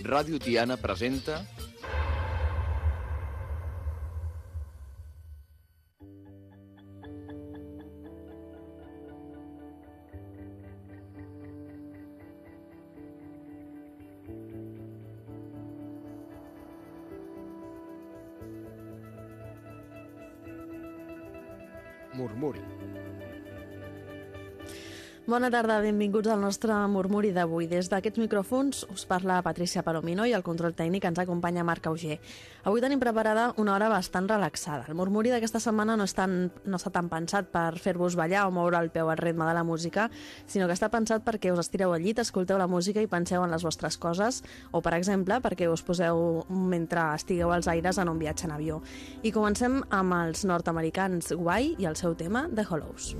Ràdio Tiana presenta Murmuri. Bona tarda, benvinguts al nostre murmuri d'avui. Des d'aquests micròfons us parla Patricia Palomino i al control tècnic ens acompanya Marc Auger. Avui tenim preparada una hora bastant relaxada. El murmuri d'aquesta setmana no està tan pensat per fer-vos ballar o moure el peu al ritme de la música, sinó que està pensat perquè us estireu al llit, escolteu la música i penseu en les vostres coses, o, per exemple, perquè us poseu mentre estigueu als aires en un viatge en avió. I comencem amb els nord-americans Why i el seu tema The Hollows.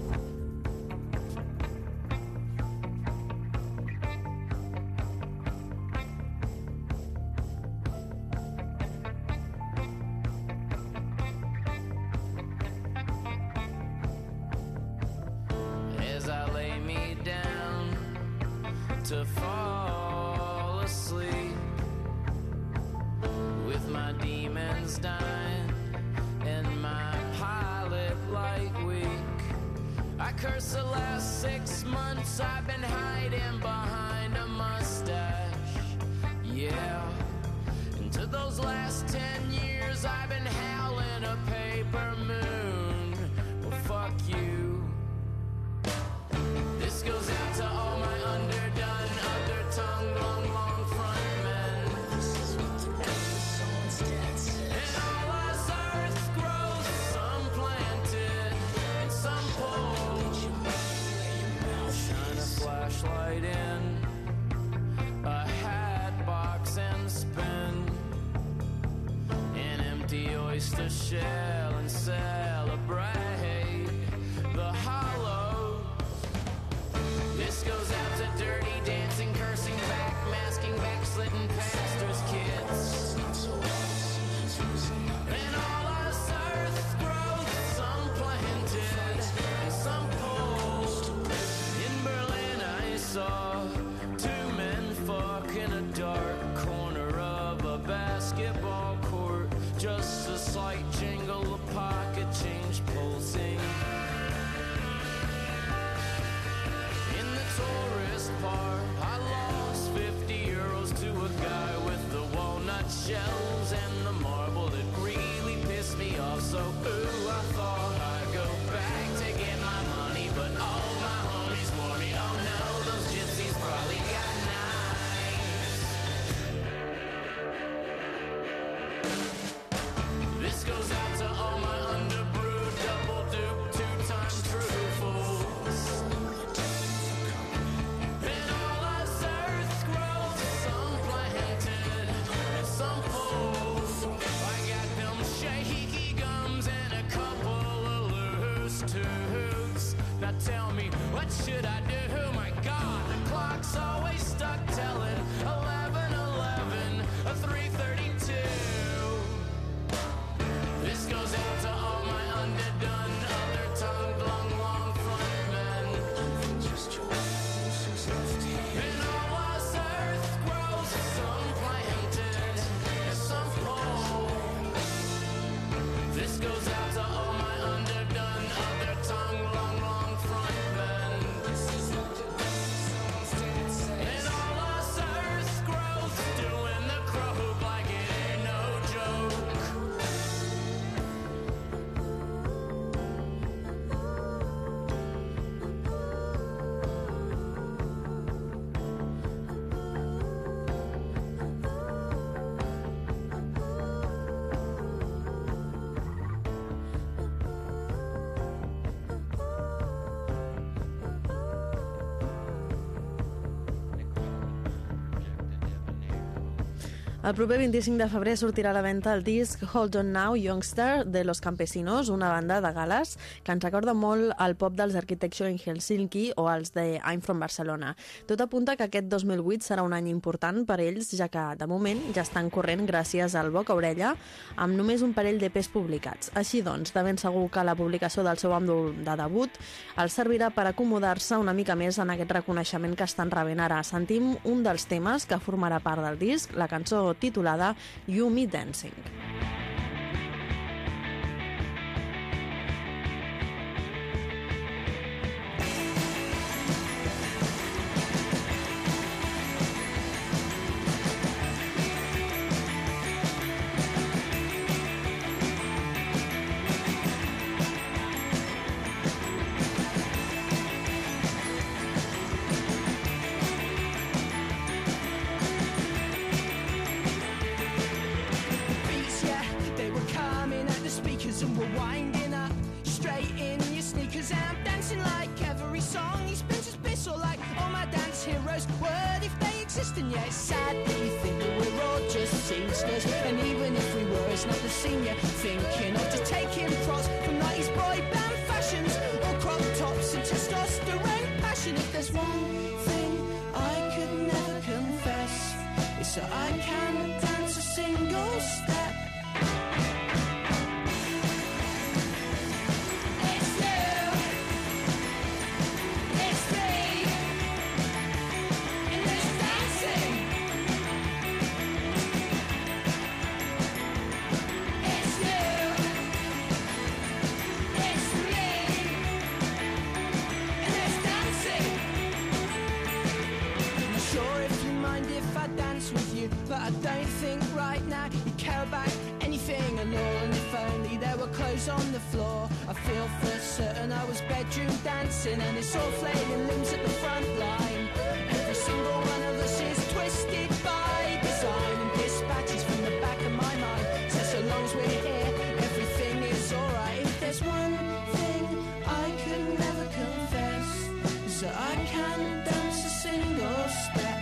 To fall asleep with my demons dying and my pilot light weak. I curse the last 6 months I've been hiding behind a mustache. Yeah, into those last 10 years I've been howling a paper moon. Well, fuck you. This goes out to all my underdone, under-tongued, long front men. And all us earth grows, some planted and some pulled. Shine a flashlight in a hat box and spin an empty oyster shell and celebrate the hollow. This goes out to dirty dancing, cursing, back-masking, backslidden pastors' kids. And all us earth grows, some planted and some pulled. In Berlin I saw 2 men fuck in a dark corner of a basketball court. Just a slight jingle of pocket change pulsing. Tourist part, I lost 50 euros to a guy with the walnut shells and the marble that really pissed me off. So ooh, I thought I'd go back to get my money, but all my homies warned me. Oh no, those gypsies probably got knives. This goes out to all my underbrewed, double dupe, 2-time true fools. Now tell me, what should I do? My God, the clock's always stuck telling 11:11, 3:32. This goes out to all my underdone, other-tongued, long front men. And all us earth grows, some planted and some pulled. This goes out to all my underdone, other-tongued, long front men. El proper 25 de febrer sortirà a la venda el disc Hold On Now, Youngster, de Los Campesinos, una banda de Gales que ens recorda molt al pop dels Architecture in Helsinki o els de I'm From Barcelona. Tot apunta que aquest 2008 serà un any important per ells, ja que, de moment, ja estan corrent gràcies al boca a orella, amb només un parell d'EPs publicats. Així doncs, de ben segur que la publicació del seu àlbum de debut els servirà per acomodar-se una mica més en aquest reconeixement que estan rebent ara. Sentim un dels temes que formarà part del disc, la cançó titulada You Me Dancing. And we're winding up straight in your sneakers, and I'm dancing like every song he spins his piss, or like all my dance heroes would if they exist. And yeah, it's sad that we think that we're all just seamsters, and even if we were, it's not the scene you're thinking of. Just taking props from 90s boy band fashions, or crop tops and testosterone passion. If there's one thing I could never confess, it's that I can't dance a single step. But I don't think right now you care about anything at all. And if only there were clothes on the floor, I feel for certain I was bedroom dancing, and it's all flailing limbs at the front line. Every single one of us is twisted by design, and dispatches from the back of my mind says so long as we're here, everything is alright. If there's one thing I could never confess, is that I can't dance a single step.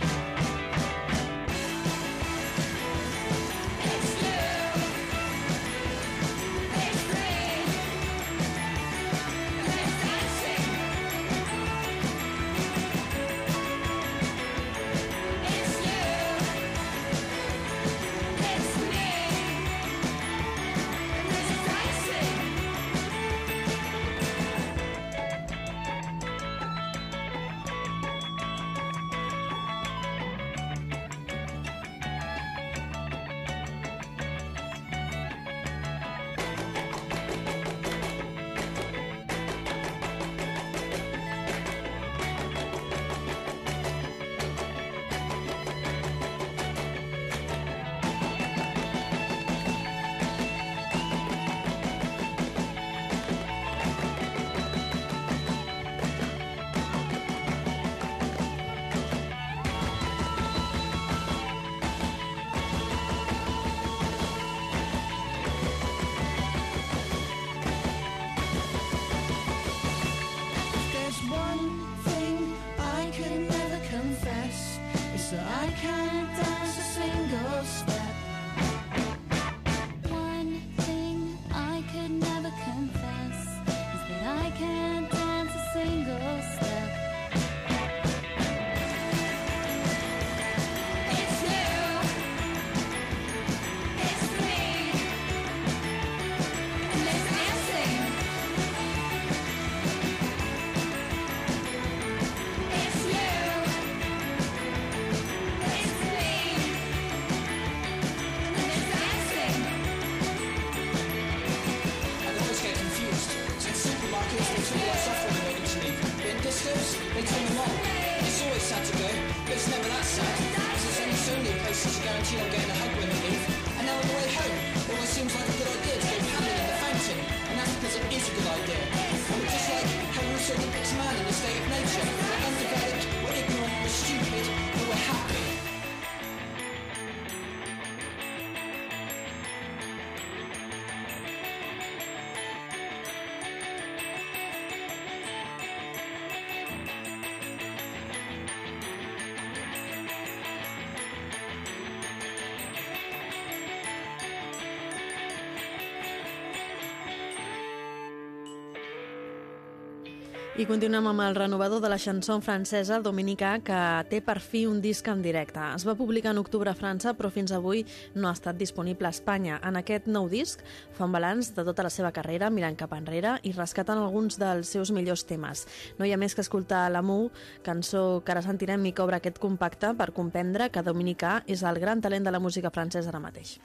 They turn them on. It's always sad to go, but it's never that sad. Cause there's only so many places you guarantee I'm getting a hug when you leave. And now on the way home, it always seems like a good idea to go paddling in the fountain. And that's because it is a good idea. And we're just like how Rousseau depicts man in a state of nature. We're undeveloped, we're ignorant, we're stupid, but we're happy. I continuem amb el renovador de la chanson francesa, el dominicà, que té per fi un disc en directe. Es va publicar en octubre a França, però fins avui no ha estat disponible a Espanya. En aquest nou disc fa un balanç de tota la seva carrera, mirant cap enrere i rescatant alguns dels seus millors temes. No hi ha més que escoltar L'Amour, cançó que ara sentirem i que obre aquest compacte per comprendre que Dominicà és el gran talent de la música francesa ara mateix.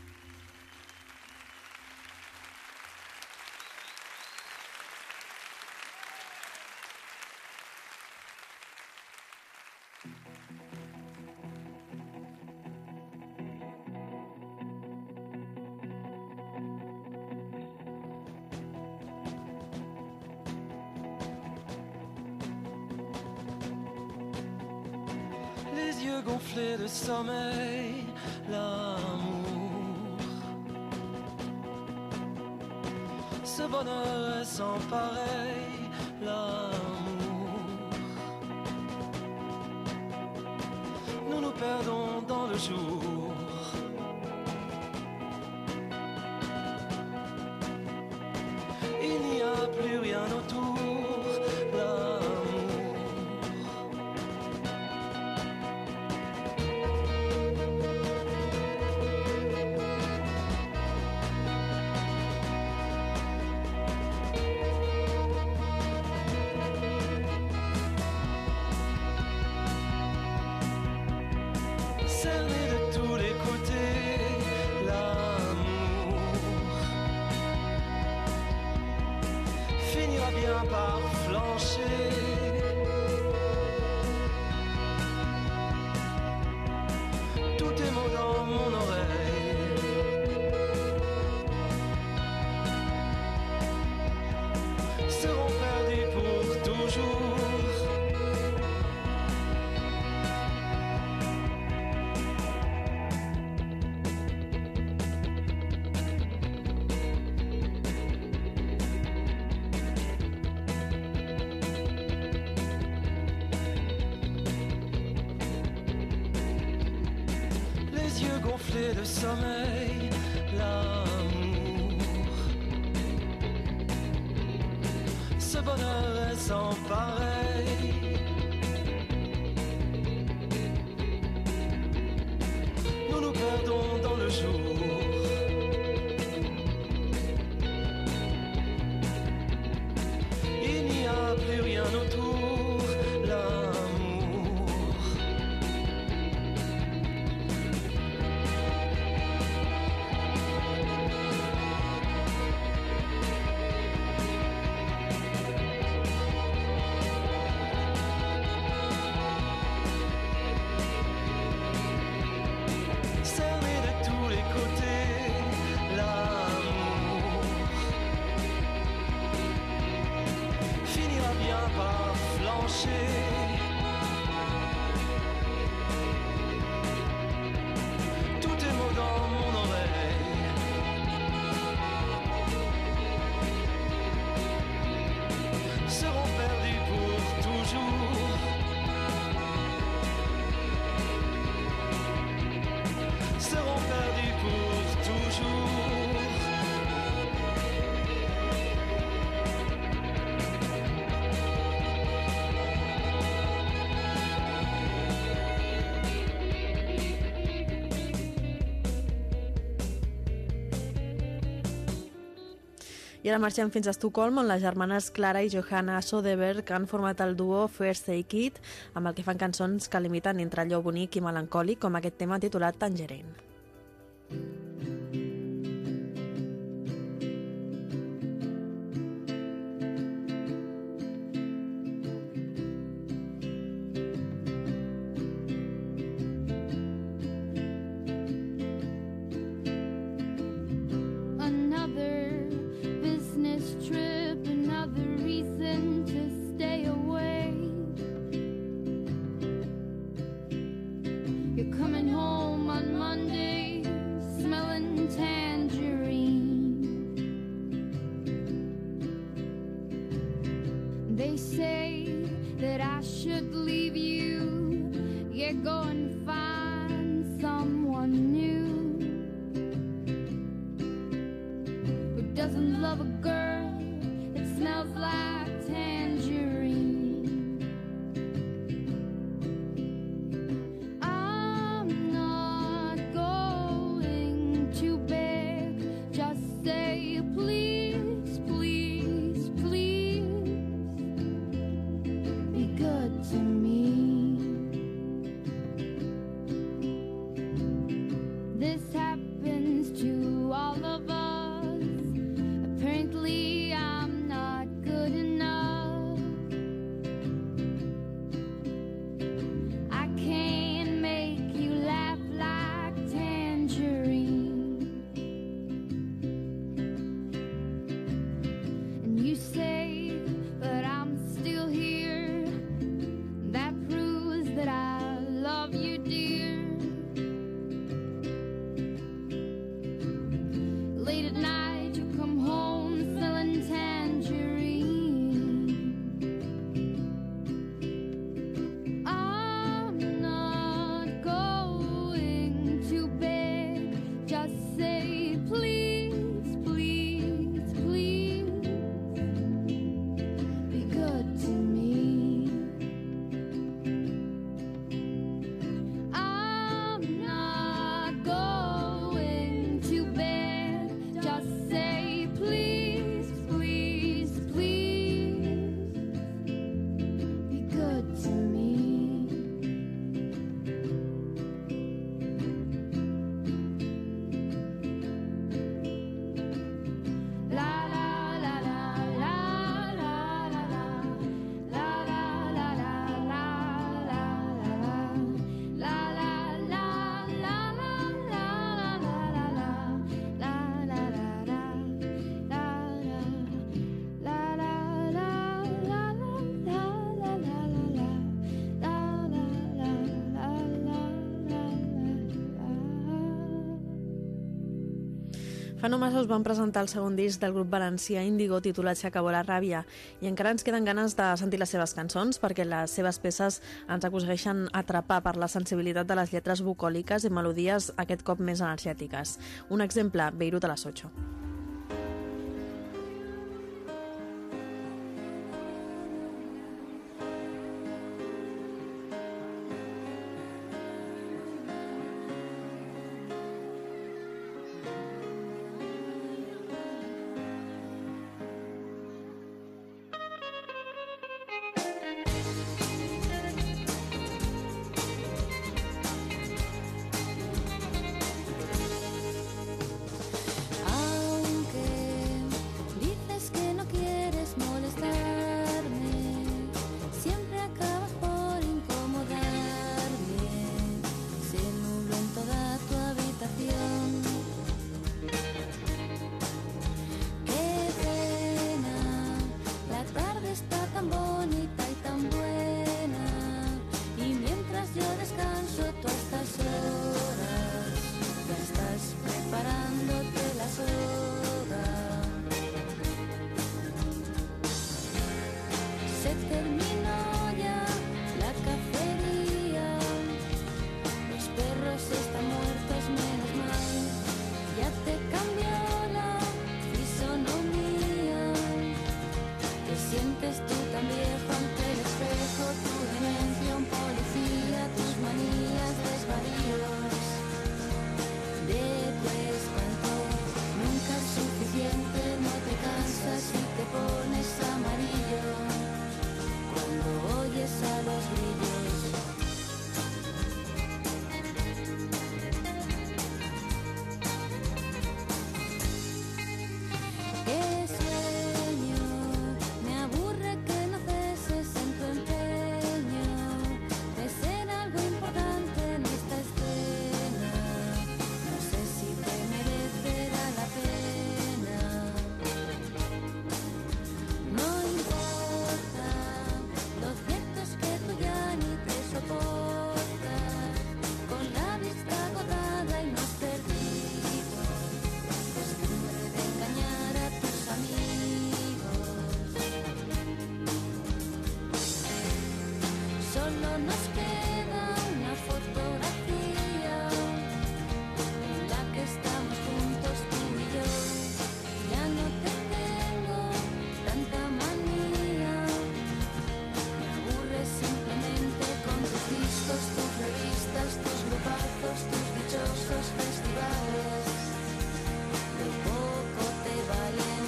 Les yeux gonflés de sommeil, l'amour. Ce bonheur est sans pareil, l'amour. Nous nous perdons dans le jour. Il n'y a plus rien autour, l'amour. Cerné de tous les côtés, l'amour finira bien par flancher. Tous tes mots dans mon oreille seront perdus pour toujours. Les yeux gonflés de sommeil, l'amour. Ce bonheur est sans pareil. Nous nous perdons dans le jour. Il n'y a plus rien autour, l'amour. Cerné de tous les côtés, l'amour finira bien par flancher. Tous tes mots dans mon oreille seront perdus pour toujours. Seront perdus pour toujours. I ara marxem fins a Estocolm, on les germanes Clara i Johanna Soderberg han format el duo First Take It, amb el que fan cançons que limiten entre allò bonic i melancòlic, com aquest tema titulat Tangerine. Another business trip, another reason to stay away. You're coming home on Monday, smelling tangerine. They say that I should leave you, yeah, go and find someone new who doesn't love a girl that smells like tangerine. to me. This happens to all of us. Apparently I'm not good enough. I can't make you laugh like Tangerine. And you say, but I'm still here. That proves that I love you, dear. Late at night you come home selling tangerine. I'm not going to bed. Just say please, please, please. Be good to me. I'm not going to bed. Just say please, please, please. Be good to me. La la la la la la la la. La la la la la la la. La la la la la la la la la. La la la la la la. La la la la la la la la la. La la la la la la. Fa no massa us van presentar el segon disc del grup valencià Índigo titulat S'acabó la ràbia i encara ens queden ganes de sentir les seves cançons perquè les seves peces ens aconsegueixen atrapar per la sensibilitat de les lletres bucòliques i melodies aquest cop més energètiques. Un exemple, Beirut a las 8.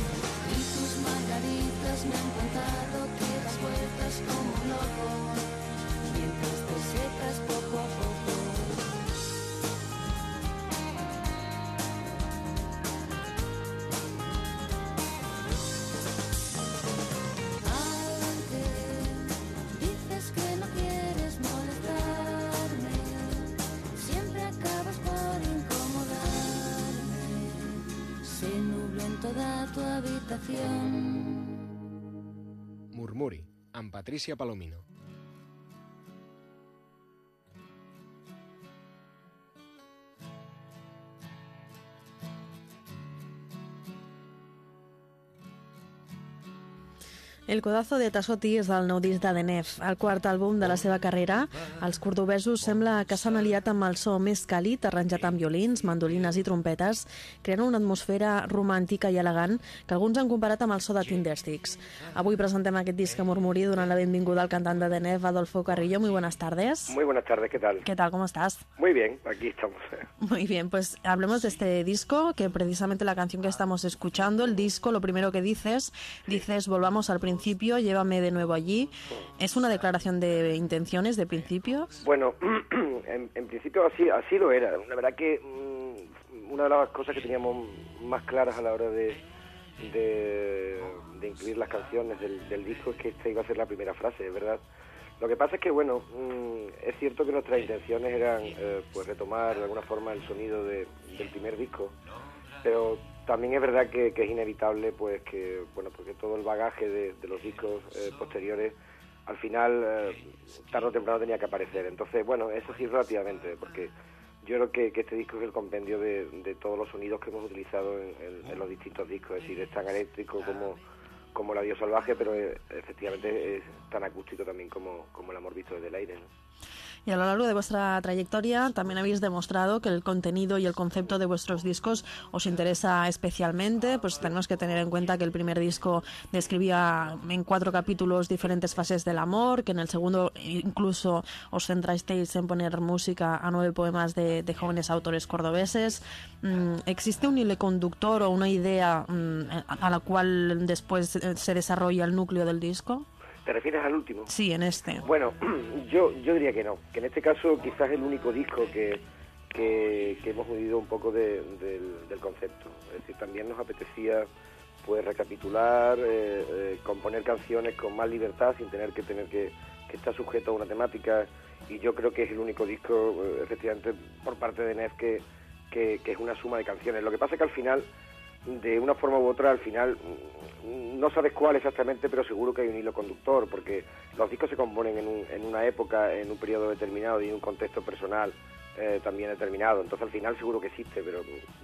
me han contado que das vueltas como un loco. estación. Murmuri, amb Patricia Palomino. El codazo de Tassotti és el nou disc de Denef, el quart àlbum de la seva carrera. Els cordobesos sembla que s'han aliat amb el so més càlid, arranjat amb violins, mandolines i trompetes, creant una atmosfera romàntica i elegant que alguns han comparat amb el so de Tindersticks. Avui presentem aquest disc a Murmuri donant la benvinguda al cantant de Denef, Adolfo Carrillo. Muy buenas tardes. Muy buenas tardes, ¿qué tal? ¿Qué tal? ¿Cómo estás? Muy bien, aquí estamos. Muy bien, pues hablemos de este disco, que precisamente la canción que estamos escuchando, el disco, lo primero que dices, volvamos al principio, llévame de nuevo allí. ¿Es una declaración de intenciones, de principios? Bueno, en principio así lo era. La verdad que una de las cosas que teníamos más claras a la hora de incluir las canciones del disco es que esta iba a ser la primera frase, es verdad. Lo que pasa es que, bueno, es cierto que nuestras intenciones eran pues retomar de alguna forma el sonido del primer disco, pero también es verdad que es inevitable pues que, bueno, porque todo el bagaje de los discos posteriores al final tarde o temprano tenía que aparecer. Entonces, bueno, eso sí relativamente, porque yo creo que este disco es el compendio de todos los sonidos que hemos utilizado en los distintos discos, es decir, es tan eléctrico como La Dios Salvaje, pero efectivamente es tan acústico también como El Amor Visto desde el Aire, ¿no? Y a lo largo de vuestra trayectoria también habéis demostrado que el contenido y el concepto de vuestros discos os interesa especialmente. Pues tenemos que tener en cuenta que el primer disco describía en 4 capítulos diferentes fases del amor, que en el segundo incluso os centrasteis en poner música a 9 poemas de jóvenes autores cordobeses. ¿Existe un hilo conductor o una idea a la cual después se desarrolla el núcleo del disco? ¿Te refieres al último? Sí, en este. Bueno, yo diría que no, que en este caso quizás es el único disco que hemos huido un poco del concepto. Es decir, también nos apetecía pues recapitular, componer canciones con más libertad sin tener que estar sujeto a una temática, y yo creo que es el único disco, efectivamente, por parte de Denef que es una suma de canciones. Lo que pasa es que al final, de una forma u otra, al final no sabes cuál exactamente, pero seguro que hay un hilo conductor, porque los discos se componen en una época, en un periodo determinado y en un contexto personal también determinado. Entonces al final seguro que existe, pero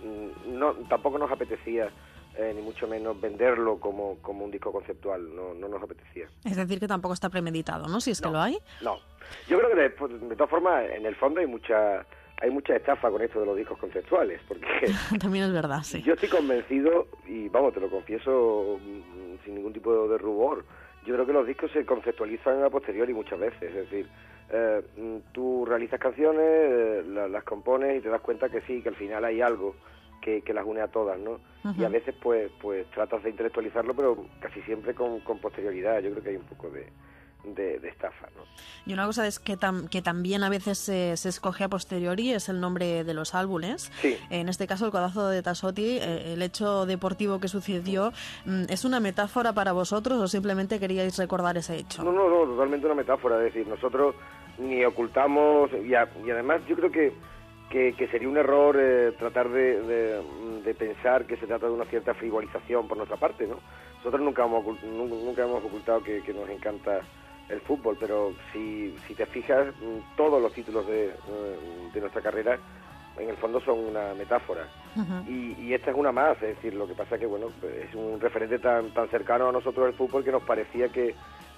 tampoco nos apetecía ni mucho menos venderlo como un disco conceptual. No nos apetecía. Es decir, que tampoco está premeditado, ¿no? Si es que lo hay. No, yo creo que de todas formas en el fondo hay mucha estafa con esto de los discos conceptuales, porque también es verdad, sí. Yo estoy convencido, y vamos, te lo confieso sin ningún tipo de rubor, yo creo que los discos se conceptualizan a posteriori muchas veces. Es decir, tú realizas canciones, las compones y te das cuenta que sí, que al final hay algo que las une a todas, ¿no? Uh-huh. Y a veces pues tratas de intelectualizarlo, pero casi siempre con posterioridad. Yo creo que hay un poco de estafa, ¿no? Y una cosa es que también a veces se escoge a posteriori es el nombre de los álbumes. Sí. En este caso, el codazo de Tassotti, el hecho deportivo que sucedió, ¿es una metáfora para vosotros o simplemente queríais recordar ese hecho? No, totalmente una metáfora. Es decir, nosotros ni ocultamos, y además yo creo que sería un error tratar de pensar que se trata de una cierta frivolización por nuestra parte, ¿no? Nosotros nunca hemos ocultado que nos encanta el fútbol, pero si te fijas, todos los títulos de nuestra carrera en el fondo son una metáfora. Uh-huh. Y esta es una más. Es decir, lo que pasa es que bueno, es un referente tan cercano a nosotros el fútbol que nos parecía que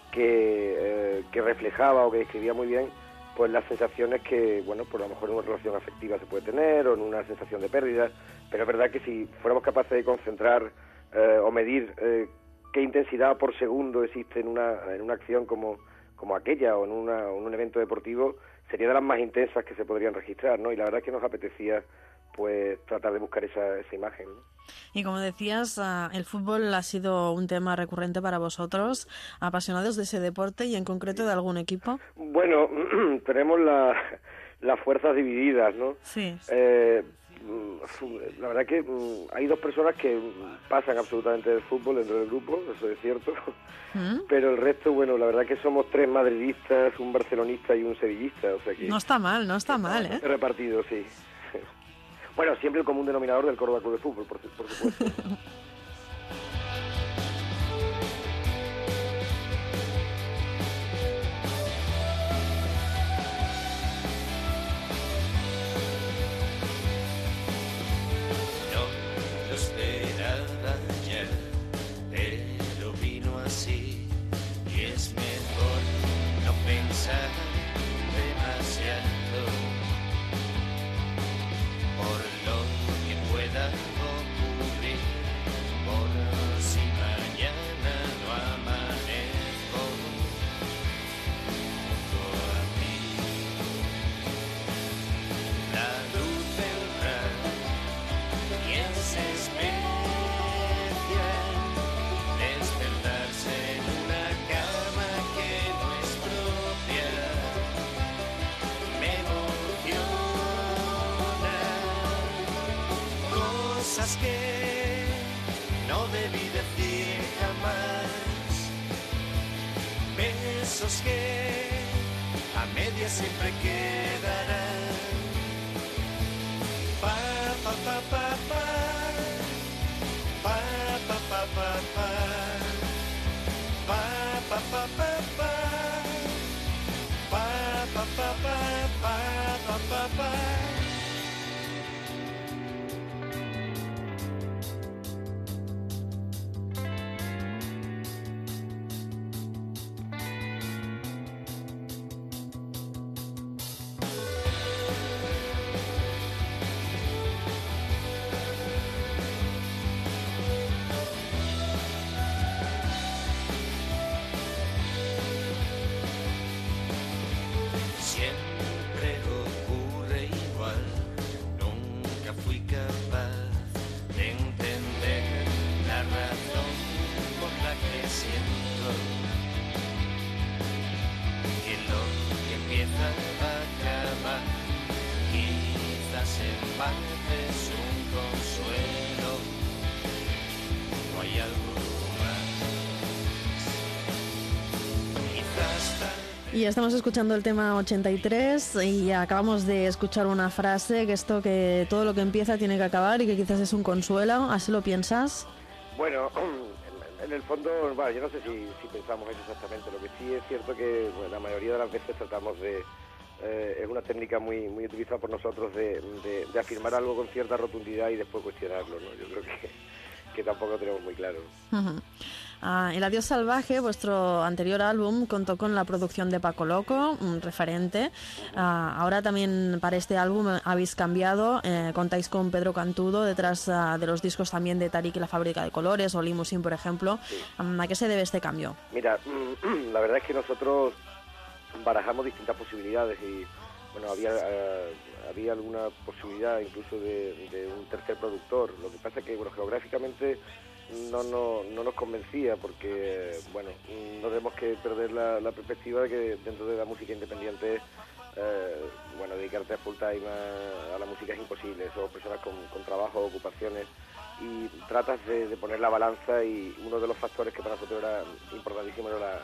reflejaba o que describía muy bien pues las sensaciones que, bueno, por lo mejor en una relación afectiva se puede tener o en una sensación de pérdida, pero es verdad que si fuéramos capaces de concentrar o medir qué intensidad por segundo existe en una acción como aquella o en un evento deportivo, sería de las más intensas que se podrían registrar, ¿no? Y la verdad es que nos apetecía pues tratar de buscar esa imagen, ¿no? Y como decías, el fútbol ha sido un tema recurrente para vosotros, apasionados de ese deporte y en concreto de algún equipo. Bueno, tenemos las fuerzas divididas, ¿no? Sí. La verdad que hay 2 personas que pasan absolutamente del fútbol dentro del grupo, eso es cierto, pero el resto, bueno, la verdad que somos 3 madridistas, un barcelonista y un sevillista, o sea que... No está mal, ¿eh? Repartido, sí. Bueno, siempre el común denominador del Córdoba Club de Fútbol, por supuesto. pensar demasiado por lo que pueda ocurrir, por si mañana no amanezco junto a ti. La luz del rayo y es especial despertarse en una cama que no es propia. Me emociona cosas que no debí decir jamás, besos que a medias siempre quedarán. Pa pa pa pa pa, pa pa pa pa pa, pa pa pa pa pa, pa pa pa pa pa pa pa. Siempre ocurre igual, nunca fui capaz de entender la razón por la que siento que lo que empieza a acabar, quizás en parte es un consuelo, no hay algo más, quizás tal. Y estamos escuchando el tema 83 y acabamos de escuchar una frase, que esto que todo lo que empieza tiene que acabar y que quizás es un consuelo. ¿Así lo piensas? Bueno, en el fondo, bueno, yo no sé si pensamos eso exactamente. Lo que sí es cierto que bueno, la mayoría de las veces tratamos de... es una técnica muy utilizada por nosotros de afirmar algo con cierta rotundidad y después cuestionarlo, ¿no? Yo creo que tampoco lo tenemos muy claro. Uh-huh. El Adiós Salvaje, vuestro anterior álbum, contó con la producción de Paco Loco, un referente. Ahora también para este álbum habéis cambiado, contáis con Pedro Cantudo detrás de los discos también de Tarik y la Fábrica de Colores o Limousin, por ejemplo. Sí. ¿A qué se debe este cambio? Mira, la verdad es que nosotros barajamos distintas posibilidades y bueno, había alguna posibilidad incluso de un tercer productor. Lo que pasa es que bueno, geográficamente no nos convencía porque bueno, no tenemos que perder la perspectiva de que dentro de la música independiente bueno, dedicarte a full time a la música es imposible. Somos personas con trabajo, ocupaciones y tratas de poner la balanza, y uno de los factores que para nosotros era importantísimo era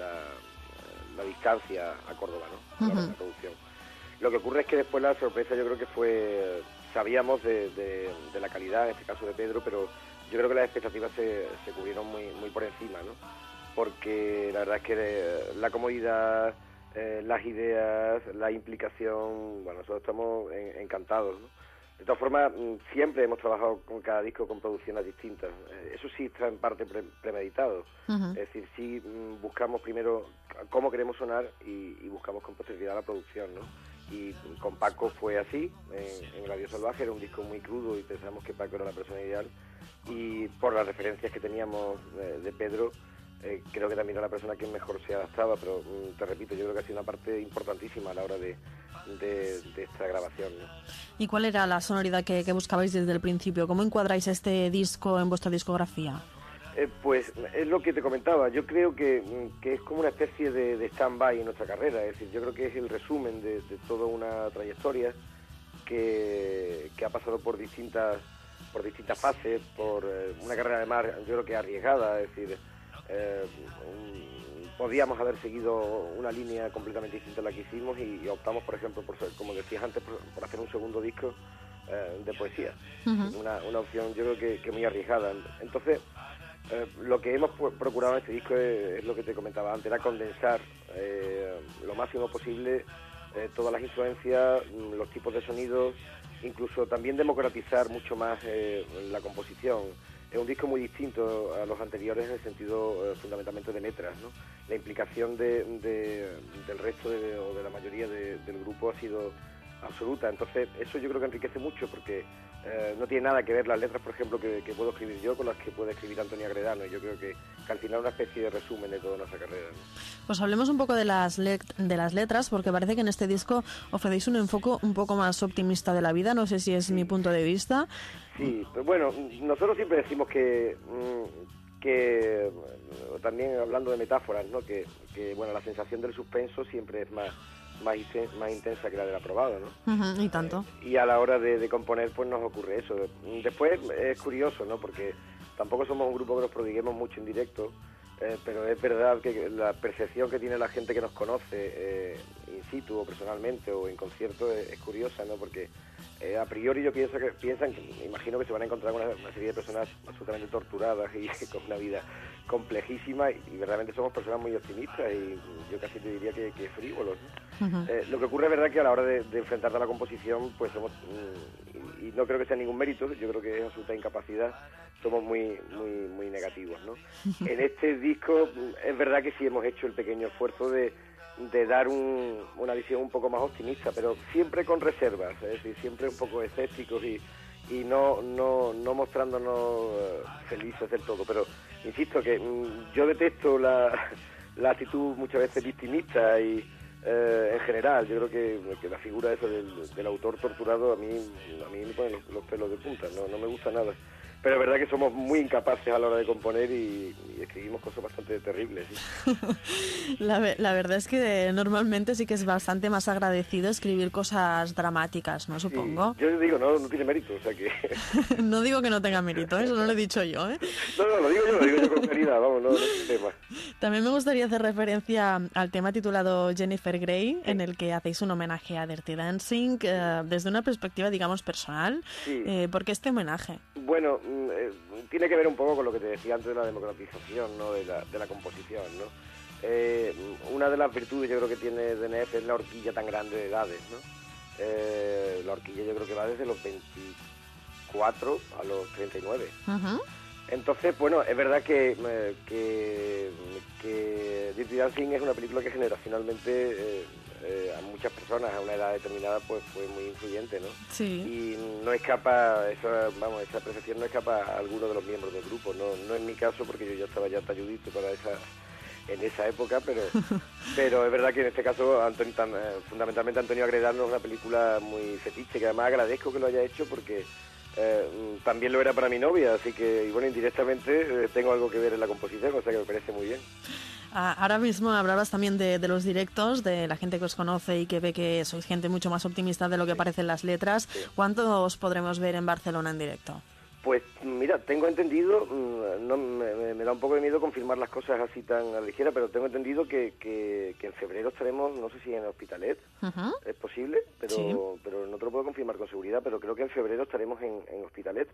la distancia a Córdoba, ¿no? A la hora de la producción. Lo que ocurre es que después la sorpresa yo creo que fue, sabíamos de la calidad, en este caso de Pedro, pero yo creo que las expectativas se cubrieron muy por encima, ¿no? Porque la verdad es que la comodidad, las ideas, la implicación, bueno, nosotros estamos encantados, ¿no? De todas formas, siempre hemos trabajado con cada disco con producciones distintas. Eso sí está en parte premeditado. Uh-huh. Es decir, sí buscamos primero cómo queremos sonar y buscamos con posterioridad la producción, ¿no? Y con Paco fue así. En El Adiós Salvaje era un disco muy crudo y pensamos que Paco era la persona ideal. Y por las referencias que teníamos de Pedro, creo que también era la persona que mejor se adaptaba, pero te repito, yo creo que ha sido una parte importantísima a la hora de esta grabación, ¿no? ¿Y cuál era la sonoridad que buscabais desde el principio? ¿Cómo encuadráis este disco en vuestra discografía? Pues es lo que te comentaba. Yo creo que es como una especie de stand-by en nuestra carrera. Es decir, yo creo que es el resumen de toda una trayectoria que ha pasado por distintas fases, por una carrera además yo creo que arriesgada. Es decir, podíamos haber seguido una línea completamente distinta a la que hicimos y optamos, por ejemplo, como decías antes, por hacer un segundo disco de poesía. Uh-huh. Una opción yo creo que muy arriesgada. Entonces, lo que hemos procurado en este disco es lo que te comentaba antes, era condensar lo máximo posible todas las influencias, los tipos de sonidos, incluso también democratizar mucho más la composición. es un disco muy distinto a los anteriores en el sentido fundamentalmente de letras, ¿no? La implicación del resto o de la mayoría del grupo ha sido absoluta, entonces eso yo creo que enriquece mucho porque no tiene nada que ver las letras, por ejemplo, que puedo escribir yo con las que puede escribir Antonio Agredano. Yo creo que al final es una especie de resumen de toda nuestra carrera, ¿no? Pues hablemos un poco de las letras, porque parece que en este disco ofrecéis un enfoque un poco más optimista de la vida, no sé si es mi punto de vista. Sí, pero bueno, nosotros siempre decimos que también hablando de metáforas, ¿no? Que bueno, la sensación del suspenso siempre es más intensa que la del aprobado, ¿no? Uh-huh, y tanto. Y a la hora de componer, pues nos ocurre eso. Después es curioso, ¿no? Porque tampoco somos un grupo que nos prodiguemos mucho en directo, pero es verdad que la percepción que tiene la gente que nos conoce in situ o personalmente o en concierto es curiosa, ¿no? Porque a priori yo piensan que imagino que se van a encontrar una serie de personas absolutamente torturadas y con una vida complejísima y verdaderamente somos personas muy optimistas y yo casi te diría que frívolos, ¿no? Uh-huh. Lo que ocurre es verdad que a la hora de enfrentarnos a la composición pues somos, y no creo que sea ningún mérito, yo creo que es absoluta incapacidad, somos muy negativos, ¿no? En este disco es verdad que sí hemos hecho el pequeño esfuerzo de dar una visión un poco más optimista, pero siempre con reservas, es decir, siempre un poco escépticos y no mostrándonos felices del todo. Pero insisto que yo detesto la actitud muchas veces victimista y en general, yo creo que la figura esa del autor torturado a mí me pone los pelos de punta, no me gusta nada. Pero es verdad que somos muy incapaces a la hora de componer y escribimos cosas bastante terribles, ¿sí? La verdad es que normalmente sí que es bastante más agradecido escribir cosas dramáticas, ¿no? Supongo. Sí, yo digo, no tiene mérito, o sea que... No digo que no tenga mérito, eso no lo he dicho yo, ¿eh? No, lo digo yo con claridad, vamos, no es tema. También me gustaría hacer referencia al tema titulado Jennifer Grey, en el que hacéis un homenaje a Dirty Dancing desde una perspectiva, digamos, personal. Sí. ¿Por qué este homenaje? Bueno, tiene que ver un poco con lo que te decía antes de la democratización, ¿no? de la composición, ¿no? Una de las virtudes yo creo que tiene DNF es la horquilla tan grande de edades, ¿no? La horquilla yo creo que va desde los 24 a los 39. Uh-huh. Entonces, bueno, es verdad que Dirty Dancing es una película que generacionalmente a muchas personas a una edad determinada pues fue muy influyente, ¿no? Sí. Y no escapa, esa apreciación no escapa a alguno de los miembros del grupo, no en mi caso porque yo ya estaba ya talludito en esa época, pero es verdad que en este caso fundamentalmente Antonio Agredano es una película muy fetiche, que además agradezco que lo haya hecho porque también lo era para mi novia, así que, y bueno, indirectamente tengo algo que ver en la composición, o sea que me parece muy bien. Ahora mismo hablabas también de los directos, de la gente que os conoce y que ve que sois gente mucho más optimista de lo que parecen las letras. Sí. ¿Cuánto os podremos ver en Barcelona en directo? Pues mira, tengo entendido, me da un poco de miedo confirmar las cosas así tan a la ligera, pero tengo entendido que en febrero estaremos, no sé si en Hospitalet, uh-huh. Es posible, pero no te lo puedo confirmar con seguridad, pero creo que en febrero estaremos en Hospitalet.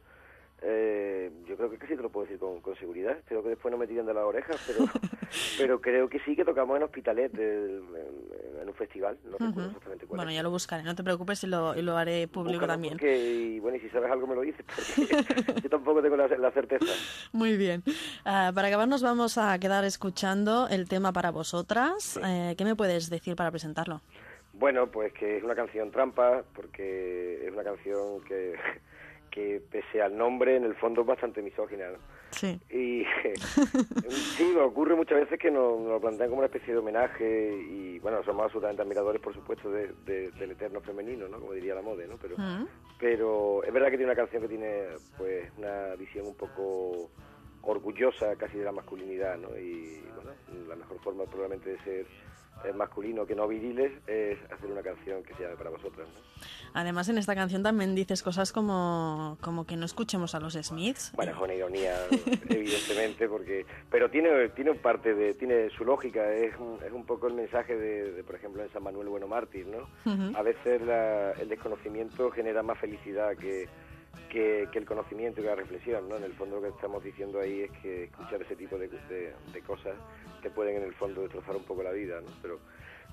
Yo creo que casi te lo puedo decir con seguridad, espero que después no me tiren de las orejas, pero creo que sí que tocamos en Hospitalet en un festival, no recuerdo exactamente cuál. Bueno, ya lo buscaré, no te preocupes y lo haré público. Búscalo también. Y bueno, y si sabes algo me lo dices, porque yo tampoco tengo la certeza. Muy bien. Para acabar nos vamos a quedar escuchando el tema Para Vosotras. Sí. ¿Qué me puedes decir para presentarlo? Bueno, pues que es una canción trampa, porque es una canción que pese al nombre, en el fondo es bastante misógina, ¿no? Sí. Y sí, ocurre muchas veces que nos lo plantean como una especie de homenaje y, bueno, somos absolutamente admiradores, por supuesto, del eterno femenino, ¿no? Como diría la moda, ¿no? Pero es verdad que tiene una canción que tiene, pues, una visión un poco orgullosa casi de la masculinidad, ¿no? Y, bueno, la mejor forma probablemente de ser masculino que no viriles es hacer una canción que sea Para Vosotras, ¿no? Además, en esta canción también dices cosas como que no escuchemos a los Smiths. Bueno, con ironía, evidentemente, pero tiene su lógica, es un poco el mensaje de por ejemplo, en San Manuel Bueno Mártir, ¿no? Uh-huh. A veces el desconocimiento genera más felicidad que el conocimiento y la reflexión, ¿no? En el fondo lo que estamos diciendo ahí es que escuchar ese tipo de cosas te pueden en el fondo destrozar un poco la vida, ¿no? Pero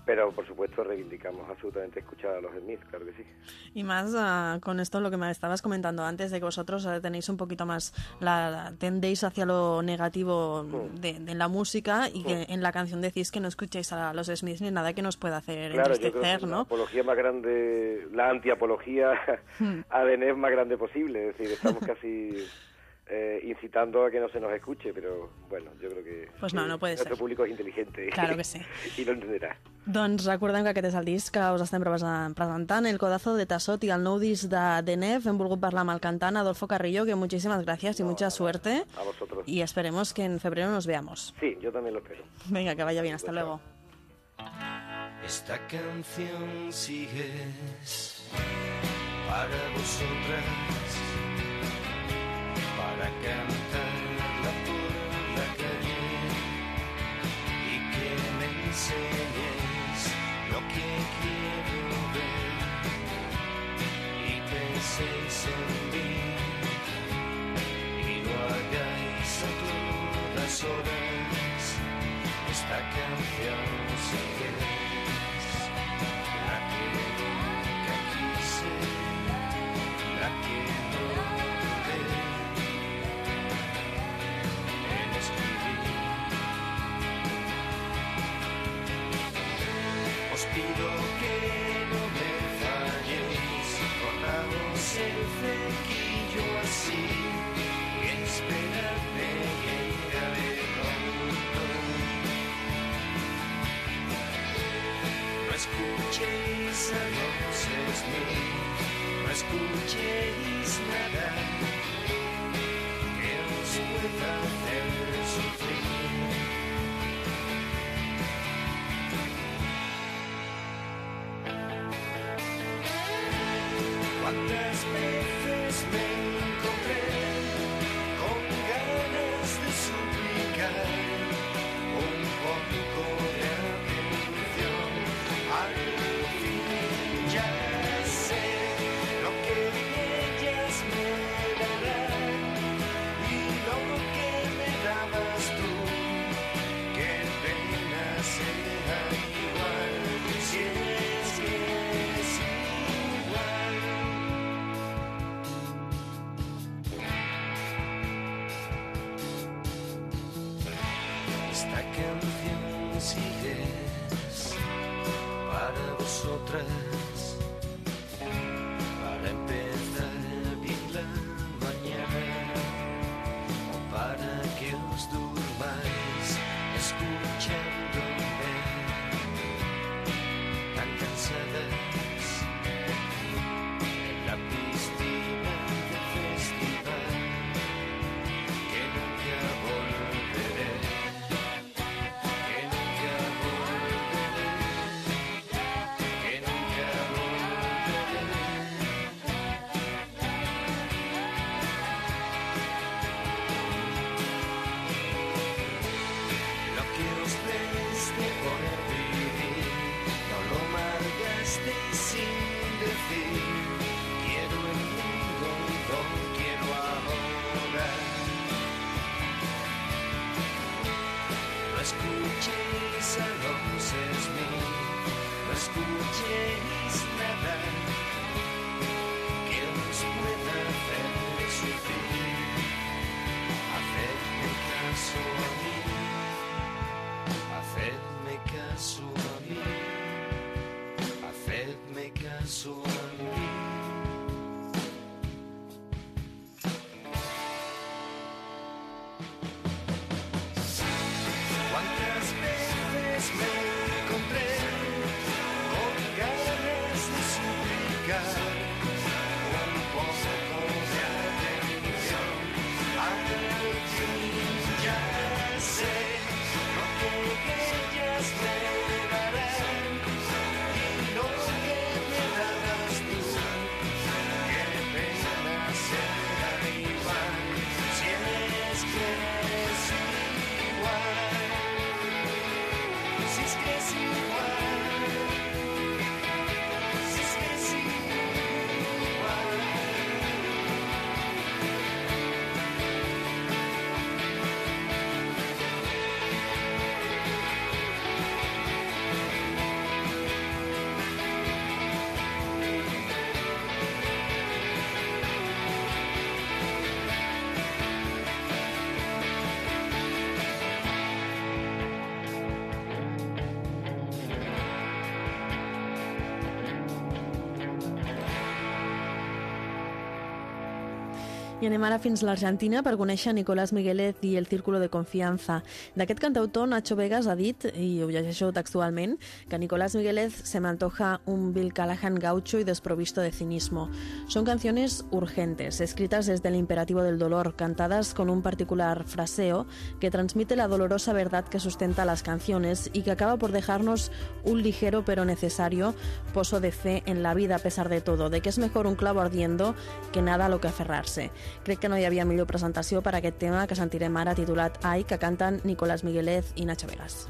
Pero, por supuesto, reivindicamos absolutamente escuchar a los Smiths, claro que sí. Y más con esto, lo que me estabas comentando antes, de que vosotros tenéis un poquito más, tendéis hacia lo negativo de la música, y que en la canción decís que no escuchéis a los Smiths ni nada que nos pueda hacer Claro, yo creo entristecer, que la ¿no? apología más grande, la antiapología a DNF más grande posible, es decir, estamos casi incitando a que no se nos escuche, pero bueno, yo creo que Pues no puede nuestro ser. público es inteligente Claro que sí. y lo entenderà. Doncs recordem que aquest és el disc que us estem presentant, El codazo de Tassot, i el nou disc de DNF. Hem volgut parlar amb el cantant Adolfo Carrillo, que muchísimas gracias y mucha suerte. A vosotros. Y esperemos que en febrero nos veamos. Sí, yo también lo espero. Venga, que vaya bien, hasta luego. Esta canción sigues para vosotras, para cantarla por la calle y que me enseñes lo que quiero ver y penséis en mí y lo hagáis a todas horas. Esta canción sigues, la que nunca quise, la que no dudé en escribir. Os pido que no me falléis, cortaos el flequillo así y esperadme que llegaré pronto. No escuchéis a los Smiths, no escuchéis nada que os pueda hacer sufrir. ¿Cuántas veces me encontré con ganas de suplicar un poco de atención? Al fin ya sé lo que ellas me darán y lo que me dabas tú. Qué pena sea igual, si es que es igual. Esta canción sigues para vosotras, para empezar bien la mañana o para que os durmáis escuchándome tan cansadas en la piscina del festival que nunca volveré. Que nunca volveré, que nunca volveré. Lo que os preste por vivir, no lo malgastéis sin decir. Quiero el mundo y lo quiero ahora. No escuchéis a los Smiths, no escuchéis nada que os pueda hacer sufrir. Hacedme caso a mí, hacedme caso a mí, hacedme caso a mí. ¿Cuántas veces me encontré con ganas de suplicar I anem ara fins a l'Argentina per conèixer Nicolás Miguelet i el Círculo de Confianza. D'aquest cantautor, Nacho Vegas ha dit, i ho llegeixo textualment, que Nicolás Miguelet se me antoja un Bill Callahan gaucho y desprovisto de cinismo. Son canciones urgentes, escritas desde el imperativo del dolor, cantadas con un particular fraseo que transmite la dolorosa verdad que sustenta las canciones y que acaba por dejarnos un ligero pero necesario pozo de fe en la vida a pesar de todo, de que es mejor un clavo ardiendo que nada a lo que aferrarse. Crec que no hi havia millor presentació per a aquest tema que sentirem ara titulat Ai, que canten Nicolás Miguelet i Nacho Vegas.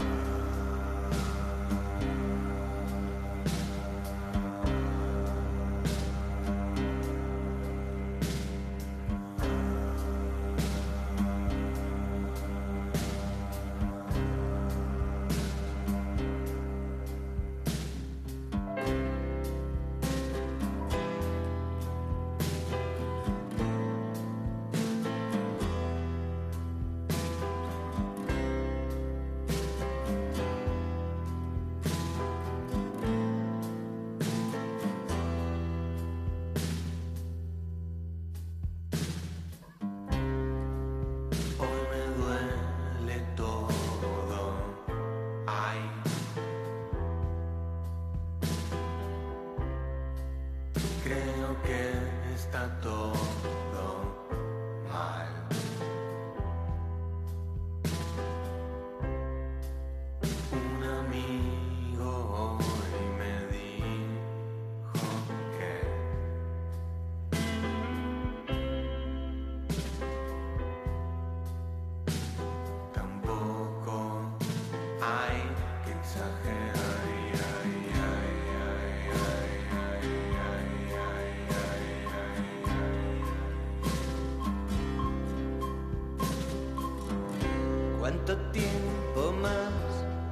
¿Cuánto tiempo más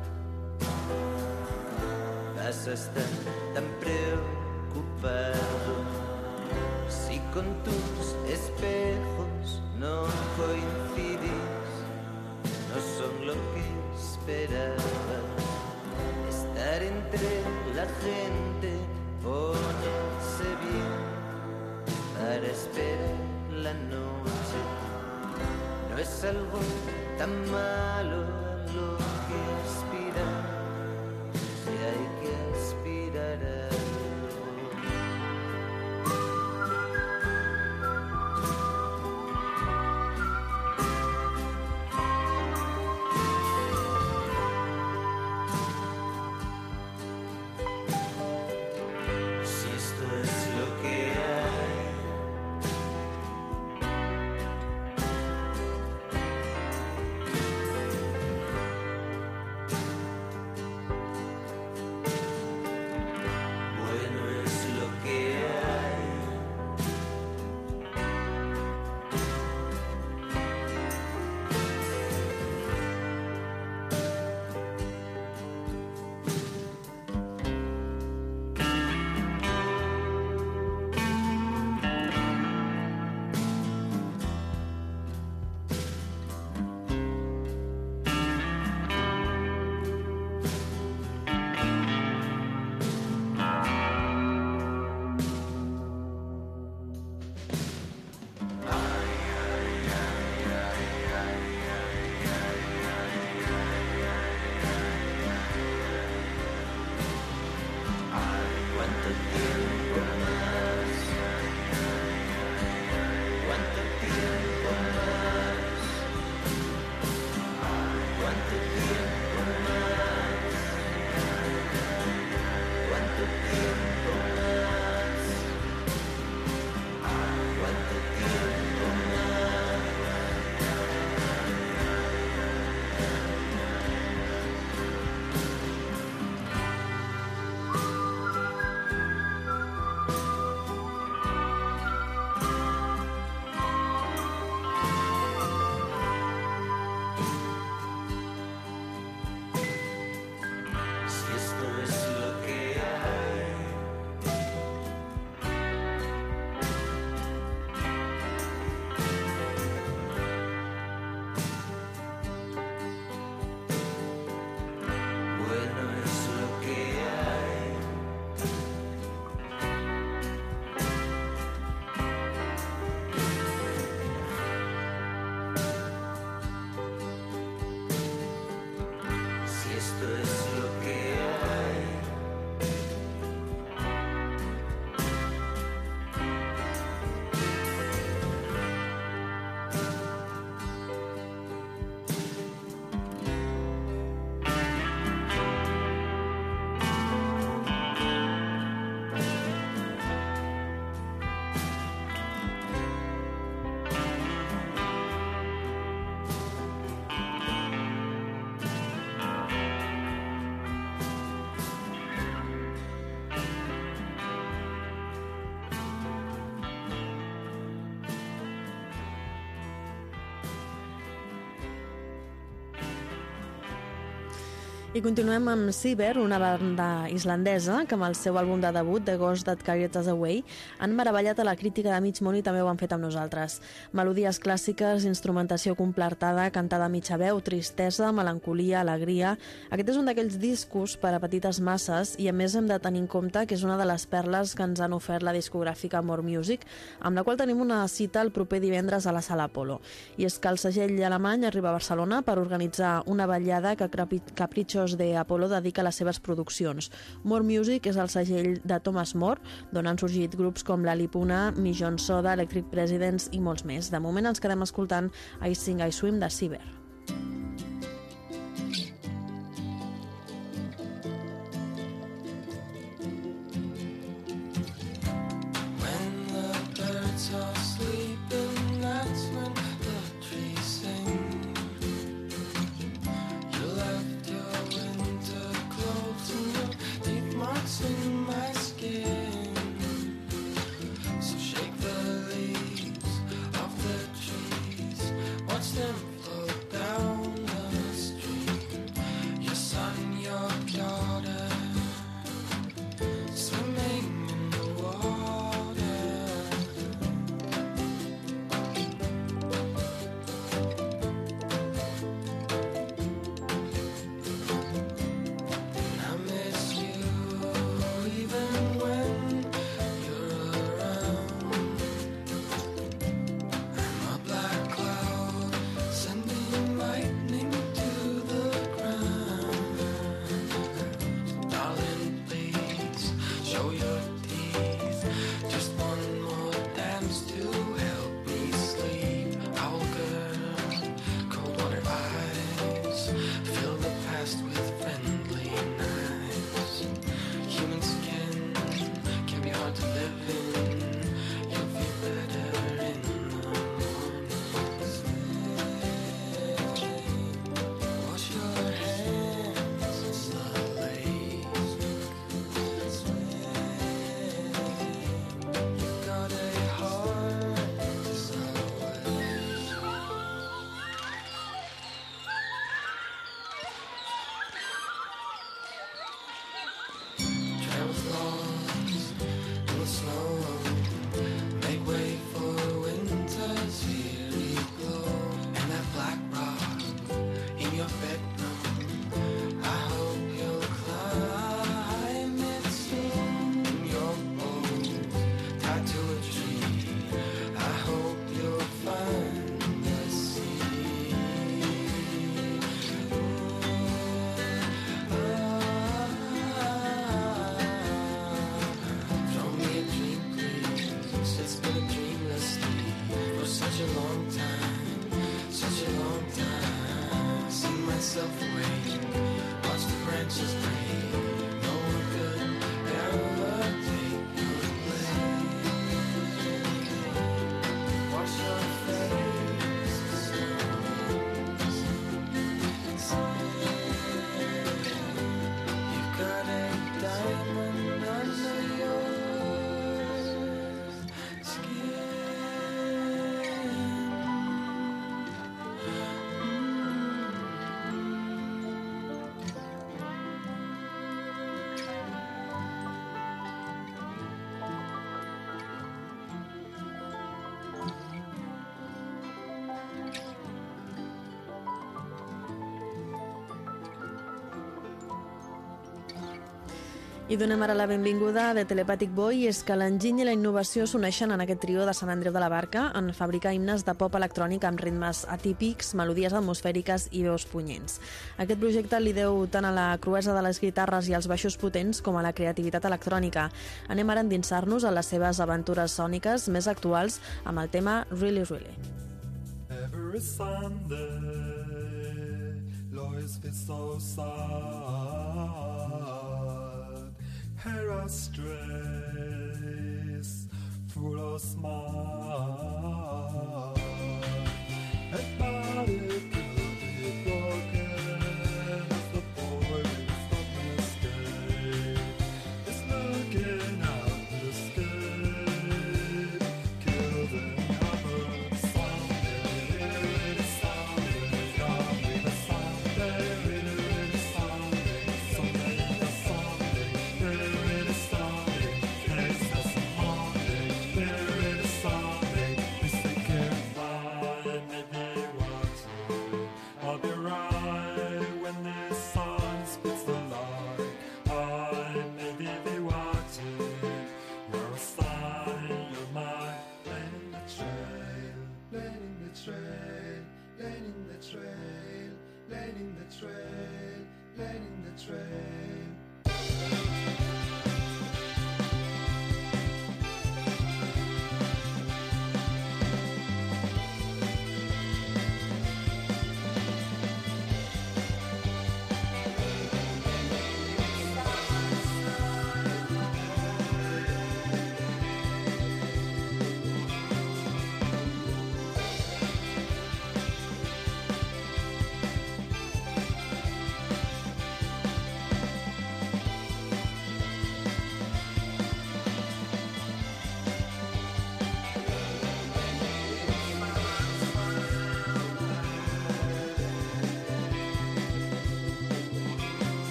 vas a estar tan preocupado si con tus espejos no coincidís? No son lo que esperaba. Estar entre la gente, ponerse bien para esperar la noche, no es algo tan malo a lo que aspirar, si hay que aspirar a algo. Si esto es lo que hay, bueno es lo que hay. ¿Cuánto tiempo más? ¿Cuánto tiempo más? ¿Cuánto tiempo más? ¿Cuánto tiempo más? ¿Cuánto tiempo más? I continuem amb Ciber, una banda islandesa que amb el seu àlbum de debut, The Ghost That Carried Us Away, han meravellat a la crítica de mig món i també ho han fet amb nosaltres. Melodies clàssiques, instrumentació completada, cantada a mitja veu, tristesa, melancolia, alegria... Aquest és un d'aquells discos per a petites masses i a més hem de tenir en compte que és una de les perles que ens han ofert la discogràfica More Music, amb la qual tenim una cita el proper divendres a la Sala Apolo. I és que el segell alemany arriba a Barcelona per organitzar una ballada que Caprichos de Apolo dedica a les seves produccions. More Music és el segell de Thomas More, d'on han sorgit grups com la Lipuna, Mijon Soda, Electric Presidents i molts més. De moment ens quedem escoltant I Sing I Swim de Ciber. I donem ara la benvinguda de Telepathic Boy, i és que l'enginy i la innovació s'uneixen en aquest trio de Sant Andreu de la Barca en fabricar himnes de pop electrònic amb ritmes atípics, melodies atmosfèriques i veus punyents. Aquest projecte li deu tant a la cruesa de les guitarres i els baixos potents com a la creativitat electrònica. Anem ara a endinsar-nos a les seves aventures sòniques més actuals amb el tema Really Really. Every Sunday, life is so sad. Hair are strays, full of smile. A body could be broken as the boy is on mistake. It's looking out the sky, kill the number. Someday, really someday,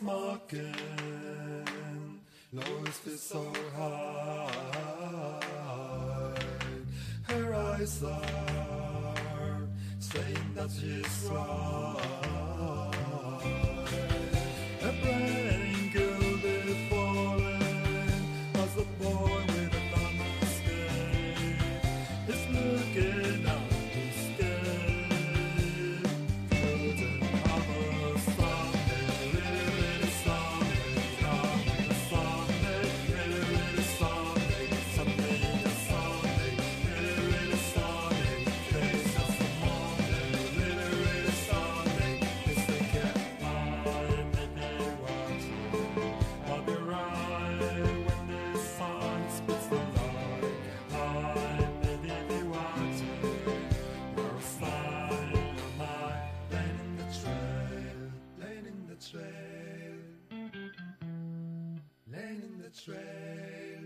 smoking. Nose feels so high. Her eyes are saying that she's right. Her brain could be falling as a boy with a diamond skin is looking at the skin. Couldn't have a Sunday, really, really Sunday. Now with a Sunday, really, really Sunday. Sunday is Sunday, really, really Sunday. Today's just a Monday, really, really Sunday. Yes, they get high, maybe watch. I'll be right when the sun spits the light. High, maybe be watching. We're a sign of night, laying in the trail, laying in the trail, laying in the trail,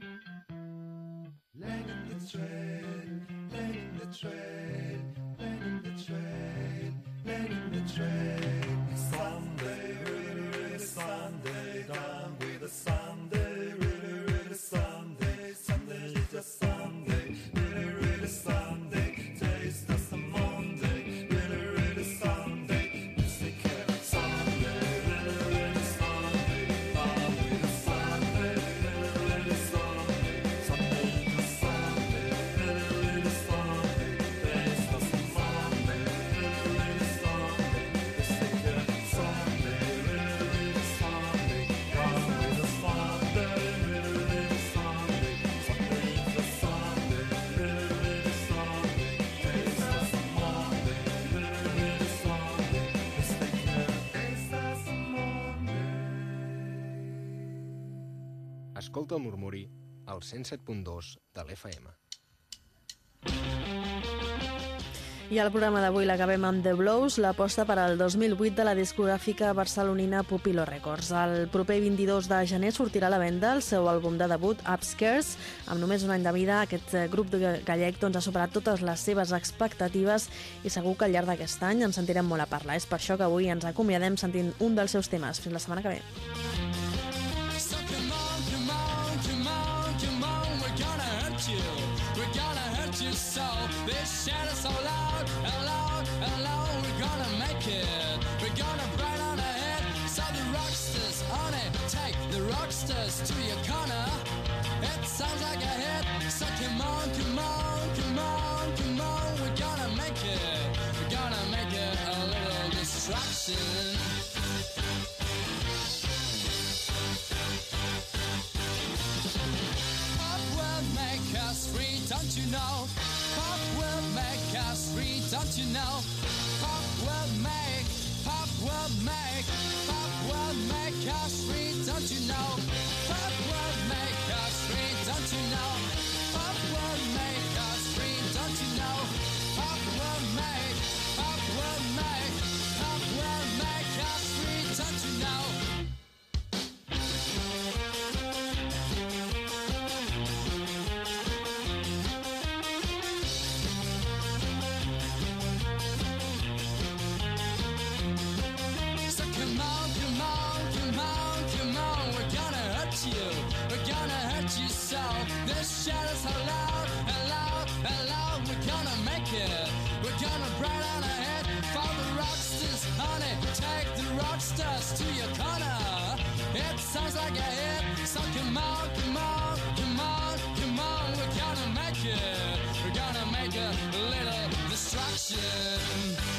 laying in the trail, laying in the trail, laying in the trail, laying in the trail. Sunday, really, really Sunday, down with a Sunday, really, really Sunday. Sunday is just Sunday, really, really Sunday. Today's just a Monday, really, really Sunday. Music every Sunday, really, really Sunday. Down with a Sunday, really, really Sunday. Sunday is just Sunday, really, really Sunday. Today's just a Monday, really, really Sunday. Music every Sunday, really, really Sunday. Down with a Sunday, really, really Sunday. Sunday is just Sunday, really, really Sunday. Today's just a Monday, really, really Sunday. Music every just a Monday. Escolta el Murmuri al 107.2 de l'FM. I el programa d'avui l'acabem amb The Blows, l'aposta per al 2008 de la discogràfica barcelonina Pupilo Records. El proper 22 de gener sortirà a la venda el seu àlbum de debut, Upscares. Amb només un any de vida, aquest grup gallec ha superat totes les seves expectatives i segur que al llarg d'aquest any en sentirem molt a parlar. És per això que avui ens acomiadem sentint un dels seus temes. Fins la setmana que ve. So come on, come on, come on, come on, we're gonna hurt you. We're gonna hurt you so. This shadow so loud, and loud, and loud, we're gonna make it. We're gonna burn on ahead. So the rocksters on it, take the rockstars to your corner. It sounds like a hit. So come on, come on, come on, come on, we're gonna make it. We're gonna make it a little distraction. Pop will make us free, don't you know? Pop will make us free, don't you know? Pop will make, pop will make, pop will make us free, don't you know? Pop will make us free, don't you know? Pop will make us free, don't you know? Pop will make, pop will make, pop will make us free, don't you know? So come on, come on, come on, come on, we're gonna hurt you. We're gonna hurt you so. This shadow's so loud, and loud, and loud, we're gonna make it. We're gonna burn on ahead for the rockstars, honey. Take the rockstars to your corner. It sounds like a hit. So come on, come on, come on, come on, we're gonna make it. We're gonna make a little distraction.